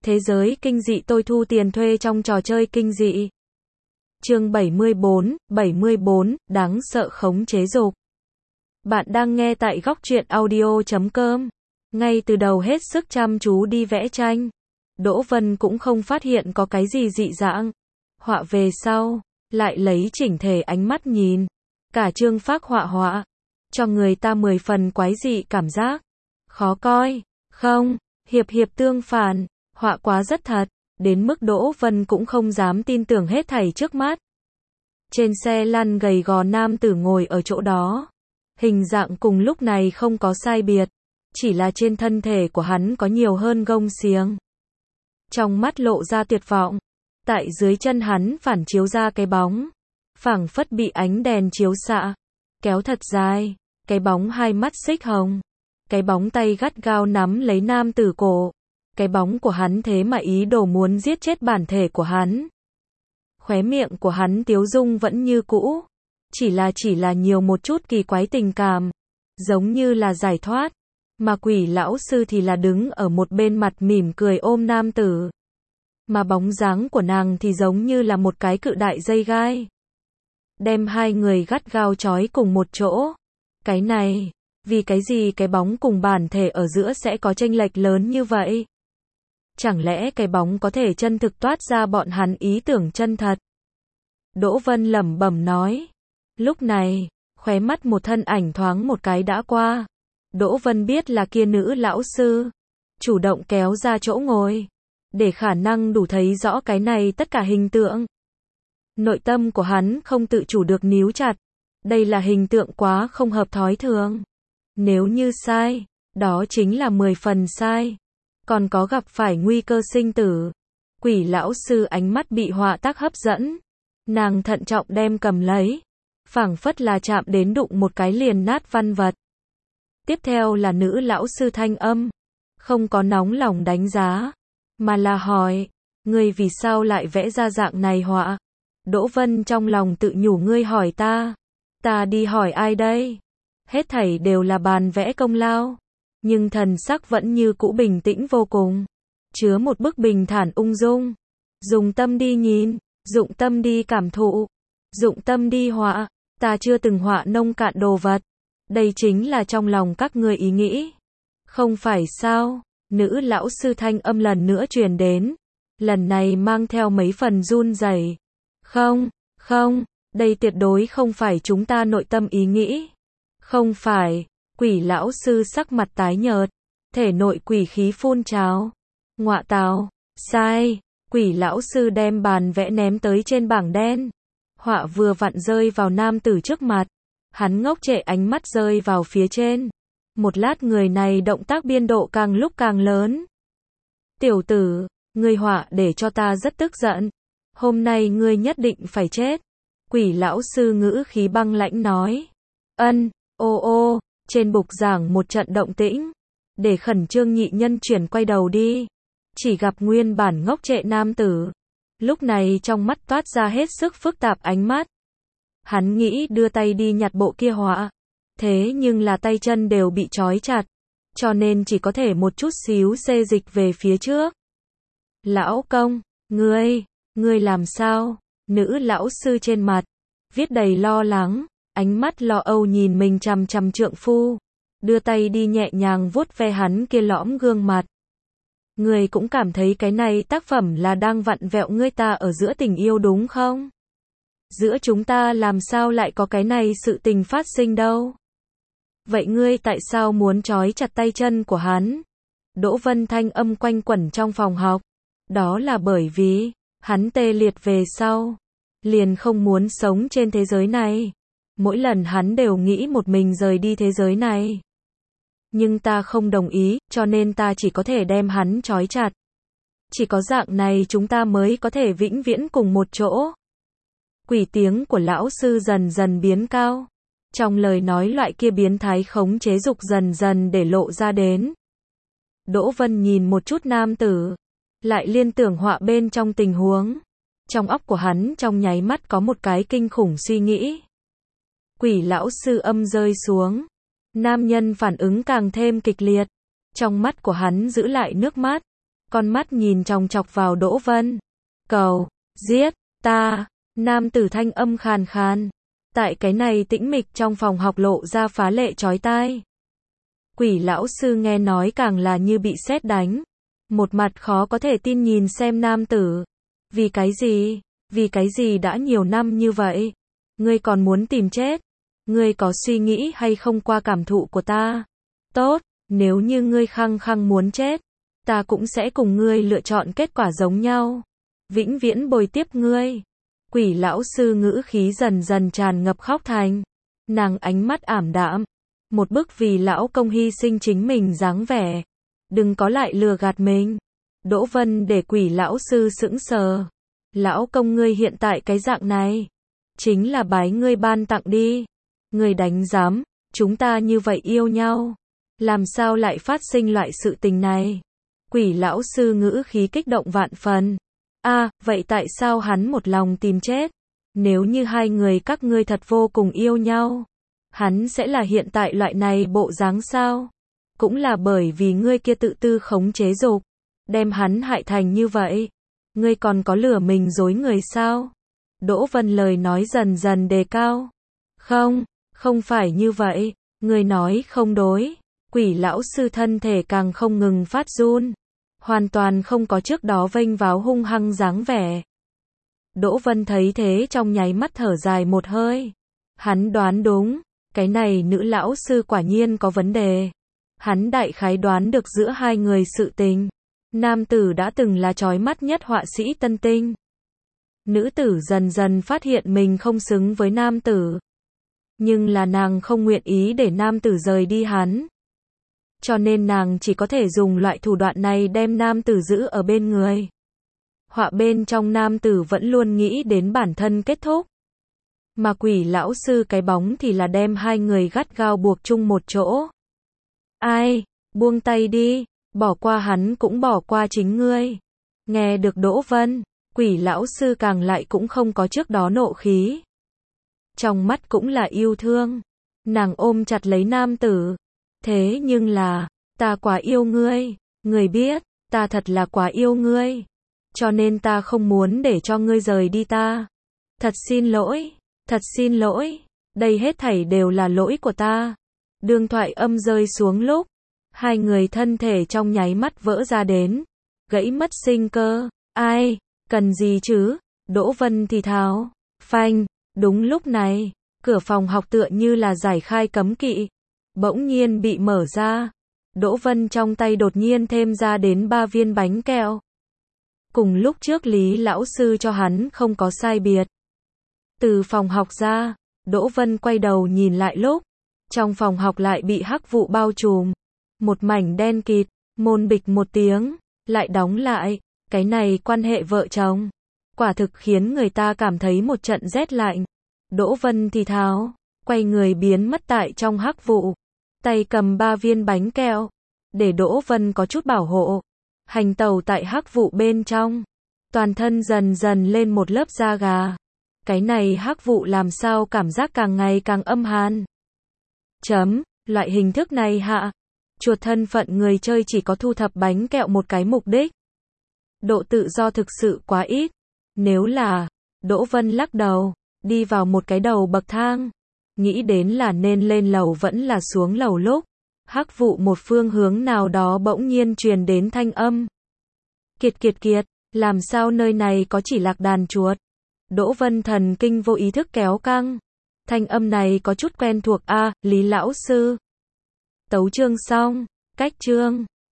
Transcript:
Thế giới kinh dị tôi thu tiền thuê trong trò chơi kinh dị. Chương 74, đáng sợ khống chế dục. Bạn đang nghe tại góc truyện audio.com. Ngay từ đầu hết sức chăm chú đi vẽ tranh. Đỗ Vân cũng không phát hiện có cái gì dị dạng. Họa về sau, lại lấy chỉnh thể ánh mắt nhìn. Cả chương phác họa, cho người ta 10 phần quái dị cảm giác. Khó coi, không, hiệp tương phản, họa quá rất thật, đến mức Đỗ Vân cũng không dám tin tưởng hết thảy trước mắt. Trên xe lăn gầy gò nam tử ngồi ở chỗ đó. Hình dạng cùng lúc này không có sai biệt, chỉ là trên thân thể của hắn có nhiều hơn gông xiềng. Trong mắt lộ ra tuyệt vọng, tại dưới chân hắn phản chiếu ra cái bóng, phảng phất bị ánh đèn chiếu xạ, kéo thật dài, cái bóng hai mắt xích hồng, cái bóng tay gắt gao nắm lấy nam tử cổ, cái bóng của hắn thế mà ý đồ muốn giết chết bản thể của hắn. Khóe miệng của hắn tiếu dung vẫn như cũ, chỉ là nhiều một chút kỳ quái tình cảm, giống như là giải thoát, mà Quỷ lão sư thì là đứng ở một bên mặt mỉm cười ôm nam tử. Mà bóng dáng của nàng thì giống như là một cái cự đại dây gai, đem hai người gắt gao trói cùng một chỗ. Cái này, vì cái gì cái bóng cùng bản thể ở giữa sẽ có chênh lệch lớn như vậy? Chẳng lẽ cái bóng có thể chân thực toát ra bọn hắn ý tưởng chân thật? Đỗ Vân lẩm bẩm nói. Lúc này, khóe mắt một thân ảnh thoáng một cái đã qua. Đỗ Vân biết là kia nữ lão sư, chủ động kéo ra chỗ ngồi, để khả năng đủ thấy rõ cái này tất cả hình tượng. Nội tâm của hắn không tự chủ được níu chặt. Đây là hình tượng quá không hợp thói thường. Nếu như sai, đó chính là 10 phần sai. Còn có gặp phải nguy cơ sinh tử. Quỷ lão sư ánh mắt bị họa tác hấp dẫn. Nàng thận trọng đem cầm lấy. Phảng phất là chạm đến đụng một cái liền nát văn vật. Tiếp theo là nữ lão sư thanh âm. Không có nóng lòng đánh giá, mà là hỏi, ngươi vì sao lại vẽ ra dạng này họa? Đỗ Vân trong lòng tự nhủ, ngươi hỏi ta đi hỏi ai đây? Hết thảy đều là bàn vẽ công lao, nhưng thần sắc vẫn như cũ bình tĩnh vô cùng, chứa một bức bình thản ung dung. Dùng tâm đi nhìn, dụng tâm đi cảm thụ, dụng tâm đi họa, ta chưa từng họa nông cạn đồ vật. Đây chính là trong lòng các ngươi ý nghĩ. Không phải sao? Nữ lão sư thanh âm lần nữa truyền đến, lần này mang theo mấy phần run rẩy. Không, đây tuyệt đối không phải chúng ta nội tâm ý nghĩ. Không phải. Quỷ lão sư sắc mặt tái nhợt, thể nội quỷ khí phun trào. Ngọa tào, sai. Quỷ lão sư đem bàn vẽ ném tới trên bảng đen. Họa vừa vặn rơi vào nam tử trước mặt. Hắn ngốc trệ ánh mắt rơi vào phía trên. Một lát người này động tác biên độ càng lúc càng lớn. Tiểu tử, ngươi họa để cho ta rất tức giận. Hôm nay ngươi nhất định phải chết. Quỷ lão sư ngữ khí băng lãnh nói. Ô, trên bục giảng một trận động tĩnh. Để khẩn trương nhị nhân chuyển quay đầu đi. Chỉ gặp nguyên bản ngốc trệ nam tử. Lúc này trong mắt toát ra hết sức phức tạp ánh mắt. Hắn nghĩ đưa tay đi nhặt bộ kia họa. Thế nhưng là tay chân đều bị trói chặt. Cho nên chỉ có thể một chút xíu xê dịch về phía trước. Lão công, ngươi làm sao? Nữ lão sư trên mặt viết đầy lo lắng, ánh mắt lo âu nhìn mình chằm chằm trượng phu, đưa tay đi nhẹ nhàng vuốt ve hắn kia lõm gương mặt. Ngươi cũng cảm thấy cái này tác phẩm là đang vặn vẹo ngươi ta ở giữa tình yêu đúng không? Giữa chúng ta làm sao lại có cái này sự tình phát sinh đâu? Vậy ngươi tại sao muốn trói chặt tay chân của hắn? Đỗ Vân thanh âm quanh quẩn trong phòng học. Đó là bởi vì hắn tê liệt về sau, liền không muốn sống trên thế giới này. Mỗi lần hắn đều nghĩ một mình rời đi thế giới này. Nhưng ta không đồng ý, cho nên ta chỉ có thể đem hắn trói chặt. Chỉ có dạng này chúng ta mới có thể vĩnh viễn cùng một chỗ. Quỷ tiếng của lão sư dần dần biến cao. Trong lời nói loại kia biến thái khống chế dục dần dần để lộ ra đến. Đỗ Vân nhìn một chút nam tử, lại liên tưởng họa bên trong tình huống. Trong óc của hắn trong nháy mắt có một cái kinh khủng suy nghĩ. Quỷ lão sư âm rơi xuống. Nam nhân phản ứng càng thêm kịch liệt. Trong mắt của hắn giữ lại nước mắt. con mắt nhìn chòng chọc vào Đỗ Vân. Cầu, giết, ta, nam tử thanh âm khàn khàn. Tại cái này tĩnh mịch trong phòng học lộ ra phá lệ chói tai. Quỷ lão sư nghe nói càng là như bị sét đánh. Một mặt khó có thể tin nhìn xem nam tử. Vì cái gì? Vì cái gì đã nhiều năm như vậy? Ngươi còn muốn tìm chết? Ngươi có suy nghĩ hay không qua cảm thụ của ta? Tốt, nếu như ngươi khăng khăng muốn chết, ta cũng sẽ cùng ngươi lựa chọn kết quả giống nhau. Vĩnh viễn bồi tiếp ngươi. Quỷ lão sư ngữ khí dần dần tràn ngập khóc thành. Nàng ánh mắt ảm đạm. Một bức vì lão công hy sinh chính mình dáng vẻ. Đừng có lại lừa gạt mình. Đỗ Vân để quỷ lão sư sững sờ. Lão công ngươi hiện tại cái dạng này. Chính là bái ngươi ban tặng đi. Ngươi đánh giám, chúng ta như vậy yêu nhau. Làm sao lại phát sinh loại sự tình này? Quỷ lão sư ngữ khí kích động vạn phần. Vậy tại sao hắn một lòng tìm chết? Nếu như hai người các ngươi thật vô cùng yêu nhau, hắn sẽ là hiện tại loại này bộ dáng sao? Cũng là bởi vì ngươi kia tự tư khống chế dục, đem hắn hại thành như vậy. Ngươi còn có lừa mình dối người sao? Đỗ Vân lời nói dần dần đề cao. Không phải như vậy, ngươi nói không đối. Quỷ lão sư thân thể càng không ngừng phát run. Hoàn toàn không có trước đó vênh váo hung hăng dáng vẻ. Đỗ Vân thấy thế trong nháy mắt thở dài một hơi. Hắn đoán đúng, cái này nữ lão sư quả nhiên có vấn đề. Hắn đại khái đoán được giữa hai người sự tình. Nam tử đã từng là chói mắt nhất họa sĩ tân tinh. Nữ tử dần dần phát hiện mình không xứng với nam tử. Nhưng là nàng không nguyện ý để nam tử rời đi hắn. Cho nên nàng chỉ có thể dùng loại thủ đoạn này đem nam tử giữ ở bên người. Họa bên trong nam tử vẫn luôn nghĩ đến bản thân kết thúc. Mà quỷ lão sư cái bóng thì là đem hai người gắt gao buộc chung một chỗ. Ai, buông tay đi, bỏ qua hắn cũng bỏ qua chính ngươi. Nghe được Đỗ Vân, quỷ lão sư càng lại cũng không có trước đó nộ khí. Trong mắt cũng là yêu thương. Nàng ôm chặt lấy nam tử. Thế nhưng là, ta quá yêu ngươi, ngươi biết, ta thật là quá yêu ngươi. Cho nên ta không muốn để cho ngươi rời đi ta. Thật xin lỗi, đây hết thảy đều là lỗi của ta. Đường thoại âm rơi xuống lúc, hai người thân thể trong nháy mắt vỡ ra đến, gãy mất sinh cơ. Ai, cần gì chứ? Đỗ Vân thì thào. Phanh, đúng lúc này, cửa phòng học tựa như là giải khai cấm kỵ. Bỗng nhiên bị mở ra. Đỗ Vân trong tay đột nhiên thêm ra đến 3 viên bánh kẹo. Cùng lúc trước Lý lão sư cho hắn không có sai biệt. Từ phòng học ra, Đỗ Vân quay đầu nhìn lại lúc, trong phòng học lại bị hắc vụ bao trùm. Một mảnh đen kịt, môn bịch một tiếng, lại đóng lại. Cái này quan hệ vợ chồng, quả thực khiến người ta cảm thấy một trận rét lạnh. Đỗ Vân thì thào, quay người biến mất tại trong hắc vụ. Tay cầm 3 viên bánh kẹo, để Đỗ Vân có chút bảo hộ. Hành tẩu tại hắc vụ bên trong, toàn thân dần dần lên một lớp da gà. Cái này hắc vụ làm sao cảm giác càng ngày càng âm hàn. Loại hình thức này hạ, chuột thân phận người chơi chỉ có thu thập bánh kẹo một cái mục đích. Độ tự do thực sự quá ít. Nếu là, Đỗ Vân lắc đầu, đi vào một cái đầu bậc thang. Nghĩ đến là nên lên lầu vẫn là xuống lầu lúc. Hắc vụ một phương hướng nào đó bỗng nhiên truyền đến thanh âm. Kiệt, làm sao nơi này có chỉ lạc đàn chuột? Đỗ Vân thần kinh vô ý thức kéo căng. Thanh âm này có chút quen thuộc Lý lão sư. Tấu chương xong, cách chương.